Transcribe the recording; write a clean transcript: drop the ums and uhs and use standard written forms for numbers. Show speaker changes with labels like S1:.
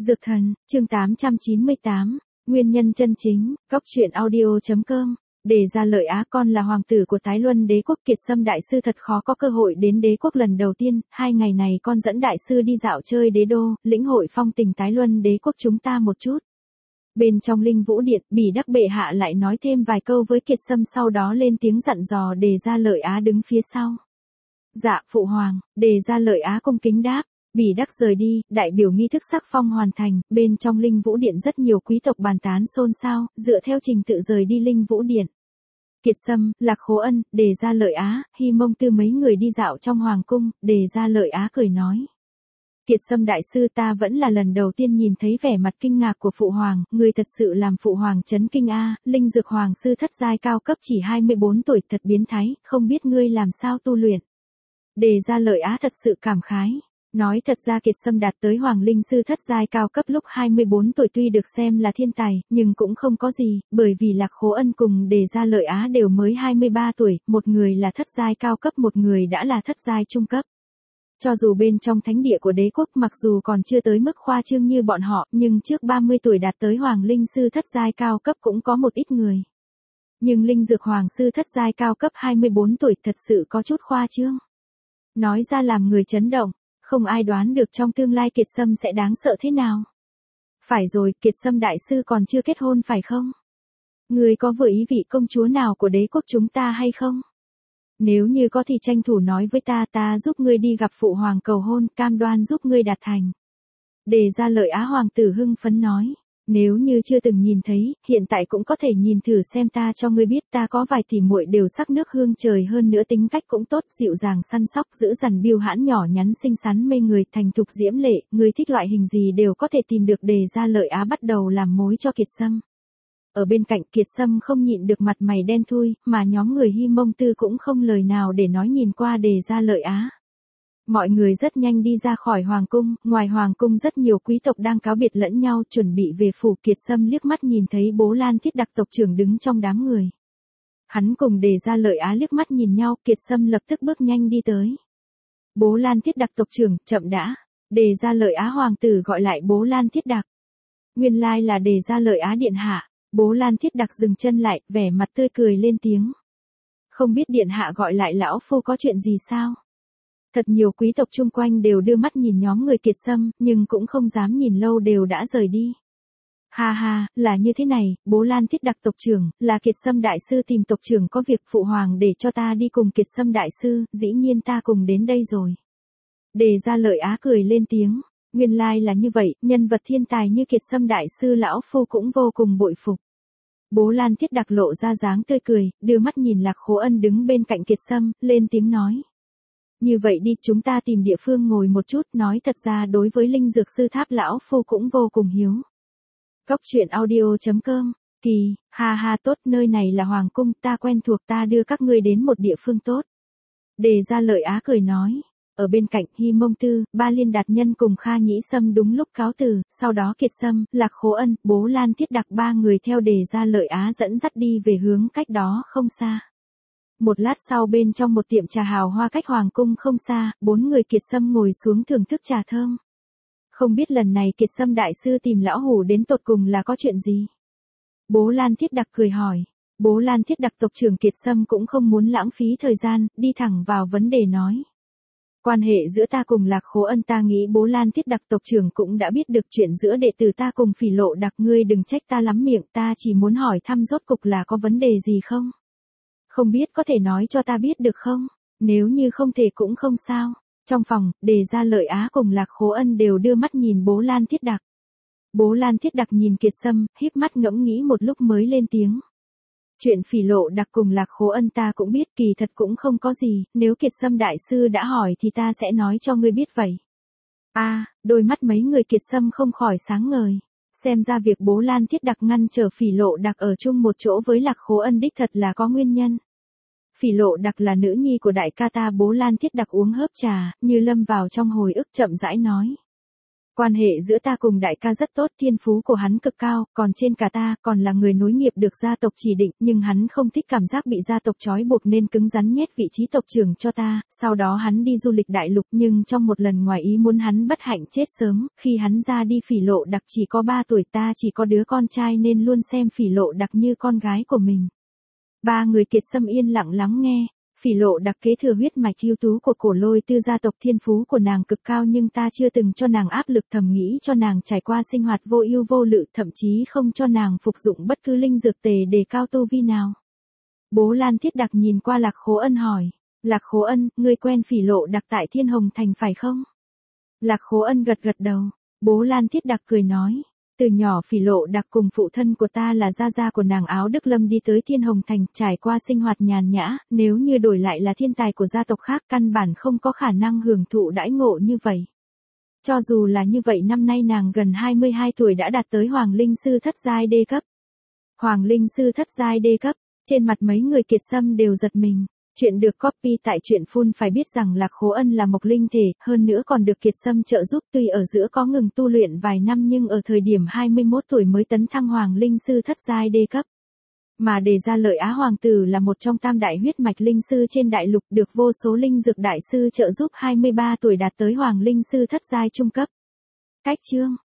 S1: Dược thần, chương 898, nguyên nhân chân chính, góc truyện audio.com. Để ra lợi Á, con là hoàng tử của Tái Luân đế quốc, Kiệt Sâm đại sư thật khó có cơ hội đến đế quốc lần đầu tiên, 2 ngày này con dẫn đại sư đi dạo chơi đế đô, lĩnh hội phong tình Tái Luân đế quốc chúng ta một chút. Bên trong Linh Vũ Điện, Bỉ Đắc bệ hạ lại nói thêm vài câu với Kiệt Sâm, sau đó lên tiếng dặn dò. Đề ra lợi Á đứng phía sau. Dạ, phụ hoàng. Đề ra lợi Á cung kính đáp. Bỉ Đắc rời đi, đại biểu nghi thức sắc phong hoàn thành, bên trong Linh Vũ Điện rất nhiều quý tộc bàn tán xôn xao, dựa theo trình tự rời đi Linh Vũ Điện. Kiệt Sâm, Lạc Khố Ân, Đề ra lợi Á, Hy Mông Tư mấy người đi dạo trong hoàng cung, Đề ra lợi Á cười nói. Kiệt Sâm đại sư, ta vẫn là lần đầu tiên nhìn thấy vẻ mặt kinh ngạc của phụ hoàng, người thật sự làm phụ hoàng chấn kinh a. Linh Dược hoàng sư thất giai cao cấp chỉ 24 tuổi, thật biến thái, không biết ngươi làm sao tu luyện. Đề ra lợi Á thật sự cảm khái. Nói thật ra Kiệt Sâm đạt tới Hoàng Linh sư thất giai cao cấp lúc 24 tuổi tuy được xem là thiên tài, nhưng cũng không có gì, bởi vì Lạc Khố Ân cùng Đề ra lợi Á đều mới 23 tuổi, một người là thất giai cao cấp, một người đã là thất giai trung cấp. Cho dù bên trong thánh địa của đế quốc mặc dù còn chưa tới mức khoa trương như bọn họ, nhưng trước 30 tuổi đạt tới Hoàng Linh sư thất giai cao cấp cũng có một ít người. Nhưng Linh Dược hoàng sư thất giai cao cấp 24 tuổi thật sự có chút khoa trương. Nói ra làm người chấn động. Không ai đoán được trong tương lai Kiệt Sâm sẽ đáng sợ thế nào. Phải rồi, Kiệt Sâm đại sư còn chưa kết hôn phải không? Người có vừa ý vị công chúa nào của đế quốc chúng ta hay không? Nếu như có thì tranh thủ nói với ta giúp ngươi đi gặp phụ hoàng cầu hôn, cam đoan giúp ngươi đạt thành. Đề ra lợi Á hoàng tử hưng phấn nói. Nếu như chưa từng nhìn thấy, hiện tại cũng có thể nhìn thử xem, ta cho ngươi biết, ta có vài tỷ muội đều sắc nước hương trời, hơn nữa tính cách cũng tốt, dịu dàng săn sóc, giữ dằn, biêu hãn, nhỏ nhắn xinh xắn mê người, thành thục diễm lệ, ngươi thích loại hình gì đều có thể tìm được. Đề ra lợi Á bắt đầu làm mối cho Kiệt Sâm. Ở bên cạnh Kiệt Sâm không nhịn được mặt mày đen thui, mà nhóm người Hy Mông Tư cũng không lời nào để nói, nhìn qua Đề ra lợi Á. Mọi người rất nhanh đi ra khỏi hoàng cung, ngoài hoàng cung rất nhiều quý tộc đang cáo biệt lẫn nhau chuẩn bị về phủ. Kiệt Sâm liếc mắt nhìn thấy Bố Lan Thiết Đặc tộc trưởng đứng trong đám người. Hắn cùng Đề ra lợi Á liếc mắt nhìn nhau, Kiệt Sâm lập tức bước nhanh đi tới. Bố Lan Thiết Đặc tộc trưởng, chậm đã. Đề ra lợi Á hoàng tử gọi lại Bố Lan Thiết Đặc. Nguyên lai là Đề ra lợi Á điện hạ. Bố Lan Thiết Đặc dừng chân lại, vẻ mặt tươi cười lên tiếng. Không biết điện hạ gọi lại lão phu có chuyện gì sao? Thật nhiều quý tộc chung quanh đều đưa mắt nhìn nhóm người Kiệt Sâm, nhưng cũng không dám nhìn lâu, đều đã rời đi. Ha ha, là như thế này, Bố Lan Thiết Đặc tộc trưởng, là Kiệt Sâm đại sư tìm tộc trưởng có việc, phụ hoàng để cho ta đi cùng Kiệt Sâm đại sư, dĩ nhiên ta cùng đến đây rồi. Đề ra lợi Á cười lên tiếng, nguyên lai là như vậy, nhân vật thiên tài như Kiệt Sâm đại sư lão phu cũng vô cùng bội phục. Bố Lan Thiết Đặc lộ ra dáng tươi cười, đưa mắt nhìn Lạc Khố Ân đứng bên cạnh Kiệt Sâm, lên tiếng nói. Như vậy đi, chúng ta tìm địa phương ngồi một chút, nói thật ra đối với Linh Dược sư tháp lão phu cũng vô cùng hiếu. Góc truyện audio.com, kỳ, ha ha, tốt, nơi này là hoàng cung, ta quen thuộc, ta đưa các ngươi đến một địa phương tốt. Đề ra lợi Á cười nói. Ở bên cạnh Hy Mông Tư, Ba Liên Đạt Nhân cùng Kha Nhĩ Sâm đúng lúc cáo từ, sau đó Kiệt Sâm, Lạc Khố Ân, Bố Lan Thiết Đặc ba người theo Đề ra lợi Á dẫn dắt đi về hướng cách đó không xa. Một lát sau, bên trong một tiệm trà hào hoa cách hoàng cung không xa, 4 người Kiệt Sâm ngồi xuống thưởng thức trà thơm. Không biết lần này Kiệt Sâm đại sư tìm lão hủ đến tột cùng là có chuyện gì? Bố Lan Thiết Đặc cười hỏi. Bố Lan Thiết Đặc tộc trưởng Kiệt Sâm cũng không muốn lãng phí thời gian, đi thẳng vào vấn đề nói. Quan hệ giữa ta cùng Lạc Khố Ân, ta nghĩ Bố Lan Thiết Đặc tộc trưởng cũng đã biết được chuyện giữa đệ tử ta cùng Phỉ Lộ Đặc, ngươi đừng trách ta lắm miệng, ta chỉ muốn hỏi thăm rốt cục là có vấn đề gì không? Không biết có thể nói cho ta biết được không? Nếu như không thể cũng không sao. Trong phòng, Đề ra lợi Á cùng Lạc Khố Ân đều đưa mắt nhìn Bố Lan Thiết Đặc. Bố Lan Thiết Đặc nhìn Kiệt Sâm, híp mắt ngẫm nghĩ một lúc mới lên tiếng. Chuyện Phỉ Lộ Đặc cùng Lạc Khố Ân ta cũng biết, kỳ thật cũng không có gì, nếu Kiệt Sâm đại sư đã hỏi thì ta sẽ nói cho ngươi biết vậy. Đôi mắt mấy người Kiệt Sâm không khỏi sáng ngời. Xem ra việc Bố Lan Thiết Đặc ngăn trở Phỉ Lộ Đặc ở chung một chỗ với Lạc Khố Ân đích thật là có nguyên nhân. Phỉ Lộ Đặc là nữ nhi của đại ca ta. Bố Lan Thiết Đặc uống hớp trà, như lâm vào trong hồi ức, chậm rãi nói. Quan hệ giữa ta cùng đại ca rất tốt, thiên phú của hắn cực cao, còn trên cả ta, còn là người nối nghiệp được gia tộc chỉ định, nhưng hắn không thích cảm giác bị gia tộc trói buộc nên cứng rắn nhét vị trí tộc trưởng cho ta, sau đó hắn đi du lịch đại lục nhưng trong một lần ngoài ý muốn hắn bất hạnh chết sớm, khi hắn ra đi Phỉ Lộ Đặc chỉ có 3 tuổi, ta chỉ có đứa con trai nên luôn xem Phỉ Lộ Đặc như con gái của mình. Ba người Kiệt Sâm yên lặng lắng nghe. Phỉ Lộ Đặc kế thừa huyết mạch ưu tú của Cổ Lôi Tư gia tộc, thiên phú của nàng cực cao nhưng ta chưa từng cho nàng áp lực, thầm nghĩ cho nàng trải qua sinh hoạt vô ưu vô lự, thậm chí không cho nàng phục dụng bất cứ linh dược tề đề cao tu vi nào. Bố Lan Thiết Đặc nhìn qua Lạc Khố Ân hỏi, Lạc Khố Ân, ngươi quen Phỉ Lộ Đặc tại Thiên Hồng Thành phải không? Lạc Khố Ân gật gật đầu. Bố Lan Thiết Đặc cười nói, từ nhỏ Phỉ Lộ Đặc cùng phụ thân của ta là gia của nàng Áo Đức Lâm đi tới Thiên Hồng Thành, trải qua sinh hoạt nhàn nhã, nếu như đổi lại là thiên tài của gia tộc khác căn bản không có khả năng hưởng thụ đãi ngộ như vậy. Cho dù là như vậy, năm nay nàng gần 22 tuổi đã đạt tới Hoàng Linh Sư Thất giai D cấp. Hoàng Linh Sư Thất giai D cấp, trên mặt mấy người Kiệt Sâm đều giật mình. Chuyện được copy tại truyện Full. Phải biết rằng Lạc Khố Ân là mộc linh thể, hơn nữa còn được Kiệt Sâm trợ giúp, tuy ở giữa có ngừng tu luyện vài năm nhưng ở thời điểm 21 tuổi mới tấn thăng Hoàng Linh Sư Thất giai D cấp. Mà Đề Gia Lợi Á Hoàng tử là một trong tam đại huyết mạch linh sư trên đại lục, được vô số linh dược đại sư trợ giúp, 23 tuổi đạt tới Hoàng Linh Sư Thất giai trung cấp. Cách chương